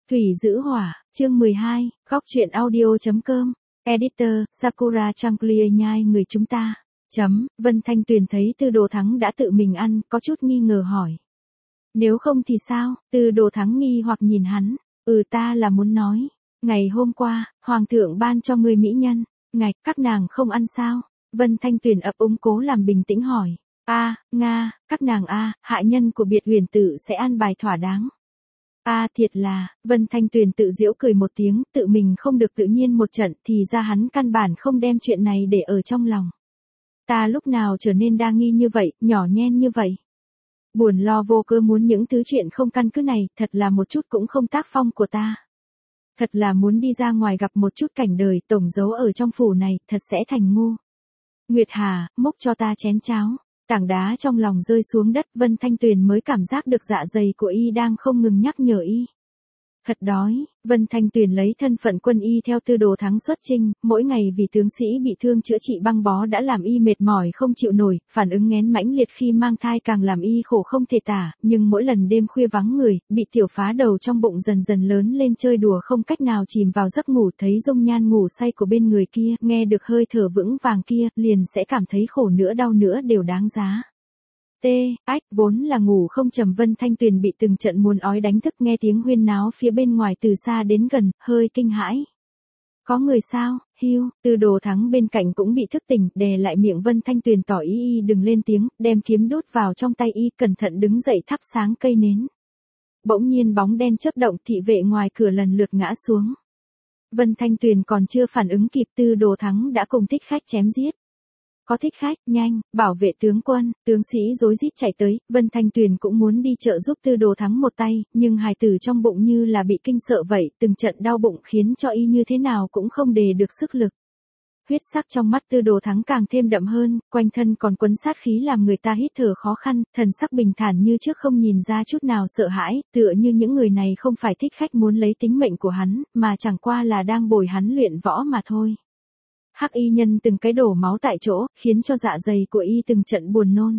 Thủy giữ hỏa, chương 12, góc truyện audio.com, editor, Sakura Chanclier nhai người chúng ta. Vân Thanh Tuyền thấy Tư Đồ Thắng đã tự mình ăn, có chút nghi ngờ hỏi. Nếu không thì sao? Tư Đồ Thắng nghi hoặc nhìn hắn. Ta là muốn nói. Ngày hôm qua, Hoàng thượng ban cho người mỹ nhân. Ngạch, các nàng không ăn sao? Vân Thanh Tuyền ấp úng cố làm bình tĩnh hỏi. Nga, các nàng hạ nhân của Biệt Huyền Tự sẽ ăn bài thỏa đáng. Thiệt là, Vân Thanh Tuyền tự giễu cười một tiếng, tự mình không được tự nhiên một trận thì ra hắn căn bản không đem chuyện này để ở trong lòng. Ta lúc nào trở nên đa nghi như vậy, nhỏ nhen như vậy. Buồn lo vô cơ muốn những thứ chuyện không căn cứ này, thật là một chút cũng không tác phong của ta. Thật là muốn đi ra ngoài gặp một chút cảnh đời, tổng giấu ở trong phủ này, thật sẽ thành ngu. Nguyệt Hà, múc cho ta chén cháo. Tảng đá trong lòng rơi xuống đất, Vân Thanh Tuyền mới cảm giác được dạ dày của y đang không ngừng nhắc nhở y. Thật đói, Vân Thanh Tuyền lấy thân phận quân y theo Tư Đồ Thắng xuất chinh, mỗi ngày vì tướng sĩ bị thương chữa trị băng bó đã làm y mệt mỏi không chịu nổi, phản ứng nghén mãnh liệt khi mang thai càng làm y khổ không thể tả, nhưng mỗi lần đêm khuya vắng người, bị tiểu phá đầu trong bụng dần dần lớn lên chơi đùa không cách nào chìm vào giấc ngủ, thấy dung nhan ngủ say của bên người kia, nghe được hơi thở vững vàng kia, liền sẽ cảm thấy khổ nữa đau nữa đều đáng giá. Vốn là ngủ không trầm, Vân Thanh Tuyền bị từng trận muốn ói đánh thức, nghe tiếng huyên náo phía bên ngoài từ xa đến gần, hơi kinh hãi. Có người sao? Tư Đồ Thắng bên cạnh cũng bị thức tỉnh, đè lại miệng Vân Thanh Tuyền tỏ ý đừng lên tiếng, đem kiếm đút vào trong tay y, cẩn thận đứng dậy thắp sáng cây nến. Bỗng nhiên bóng đen chớp động, thị vệ ngoài cửa lần lượt ngã xuống. Vân Thanh Tuyền còn chưa phản ứng kịp, Tư Đồ Thắng đã cùng thích khách chém giết. Có thích khách, nhanh, bảo vệ tướng quân, tướng sĩ rối rít chạy tới, Vân Thanh Tuyền cũng muốn đi trợ giúp Tư Đồ Thắng một tay, nhưng hài tử trong bụng như là bị kinh sợ vậy, từng trận đau bụng khiến cho y như thế nào cũng không đề được sức lực. Huyết sắc trong mắt Tư Đồ Thắng càng thêm đậm hơn, quanh thân còn quấn sát khí làm người ta hít thở khó khăn, thần sắc bình thản như trước không nhìn ra chút nào sợ hãi, tựa như những người này không phải thích khách muốn lấy tính mệnh của hắn, mà chẳng qua là đang bồi hắn luyện võ mà thôi. Hắc y nhân từng cái đổ máu tại chỗ, khiến cho dạ dày của y từng trận buồn nôn.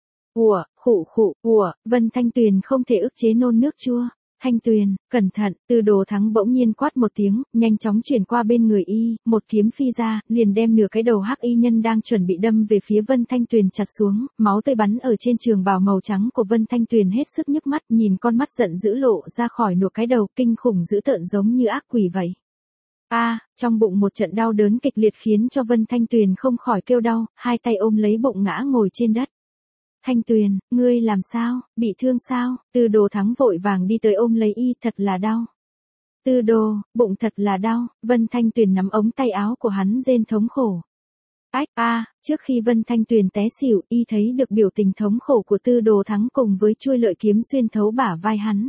Vân Thanh Tuyền không thể ức chế nôn nước chua. Thanh Tuyền, cẩn thận, Tư Đồ Thắng bỗng nhiên quát một tiếng, nhanh chóng chuyển qua bên người y, một kiếm phi ra, liền đem nửa cái đầu hắc y nhân đang chuẩn bị đâm về phía Vân Thanh Tuyền chặt xuống, máu tươi bắn ở trên trường bào màu trắng của Vân Thanh Tuyền hết sức nhức mắt, nhìn con mắt giận dữ lộ ra khỏi nửa cái đầu, kinh khủng dữ tợn giống như ác quỷ vậy. Trong bụng một trận đau đớn kịch liệt khiến cho Vân Thanh Tuyền không khỏi kêu đau, hai tay ôm lấy bụng ngã ngồi trên đất. Thanh Tuyền, ngươi làm sao, bị thương sao? Tư Đồ Thắng vội vàng đi tới ôm lấy y, thật là đau. Tư Đồ, bụng thật là đau, Vân Thanh Tuyền nắm ống tay áo của hắn rên thống khổ. Trước khi Vân Thanh Tuyền té xỉu, y thấy được biểu tình thống khổ của Tư Đồ Thắng cùng với chuôi lợi kiếm xuyên thấu bả vai hắn.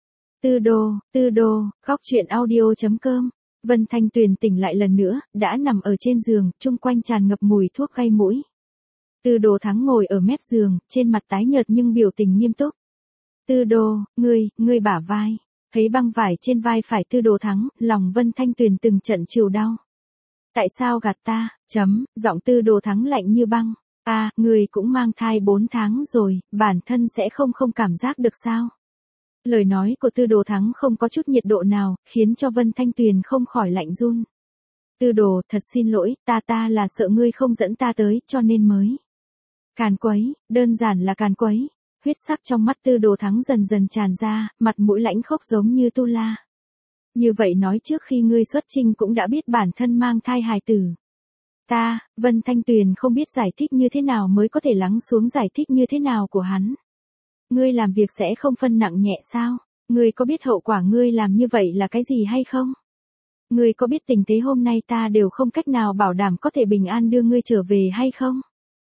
Tư Đồ, góc truyện audio.com. Vân Thanh Tuyền tỉnh lại lần nữa, đã nằm ở trên giường, chung quanh tràn ngập mùi thuốc gây mũi. Tư Đồ Thắng ngồi ở mép giường, trên mặt tái nhợt nhưng biểu tình nghiêm túc. Tư Đồ, ngươi bả vai. Thấy băng vải trên vai phải Tư Đồ Thắng, lòng Vân Thanh Tuyền từng trận chịu đau. Tại sao gạt ta? Giọng Tư Đồ Thắng lạnh như băng. Ngươi cũng mang thai 4 tháng rồi, bản thân sẽ không cảm giác được sao? Lời nói của Tư Đồ Thắng không có chút nhiệt độ nào, khiến cho Vân Thanh Tuyền không khỏi lạnh run. Tư Đồ, thật xin lỗi, ta là sợ ngươi không dẫn ta tới, cho nên mới. Càn quấy, đơn giản là càn quấy. Huyết sắc trong mắt Tư Đồ Thắng dần dần tràn ra, mặt mũi lãnh khốc giống như tu la. Như vậy nói trước khi ngươi xuất chinh cũng đã biết bản thân mang thai hài tử. Vân Thanh Tuyền không biết giải thích như thế nào mới có thể lắng xuống giải thích như thế nào của hắn. Ngươi làm việc sẽ không phân nặng nhẹ sao? Ngươi có biết hậu quả ngươi làm như vậy là cái gì hay không? Ngươi có biết tình thế hôm nay ta đều không cách nào bảo đảm có thể bình an đưa ngươi trở về hay không?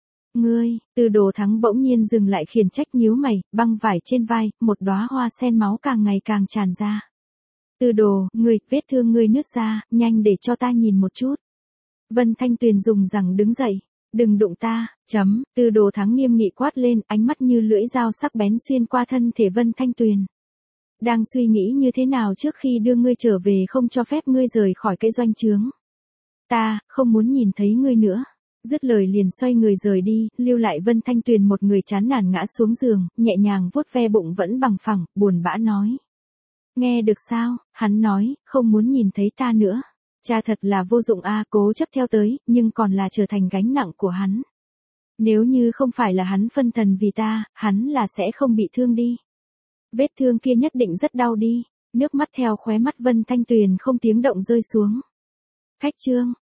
Tư Đồ Thắng bỗng nhiên dừng lại khiển trách nhíu mày, băng vải trên vai, một đóa hoa sen máu càng ngày càng tràn ra. Tư Đồ, vết thương ngươi nứt ra, nhanh để cho ta nhìn một chút. Vân Thanh Tuyền dùng rằng đứng dậy. Đừng đụng ta, Tư Đồ Thắng nghiêm nghị quát lên, ánh mắt như lưỡi dao sắc bén xuyên qua thân thể Vân Thanh Tuyền. Đang suy nghĩ như thế nào trước khi đưa ngươi trở về không cho phép ngươi rời khỏi cái doanh trướng. Ta, không muốn nhìn thấy ngươi nữa. Dứt lời liền xoay người rời đi, lưu lại Vân Thanh Tuyền một người chán nản ngã xuống giường, nhẹ nhàng vuốt ve bụng vẫn bằng phẳng, buồn bã nói. Nghe được sao, hắn nói, không muốn nhìn thấy ta nữa. Cha thật là vô dụng a, cố chấp theo tới, nhưng còn là trở thành gánh nặng của hắn. Nếu như không phải là hắn phân thần vì ta, hắn là sẽ không bị thương đi. Vết thương kia nhất định rất đau đi. Nước mắt theo khóe mắt Vân Thanh Tuyền không tiếng động rơi xuống. Khách trương,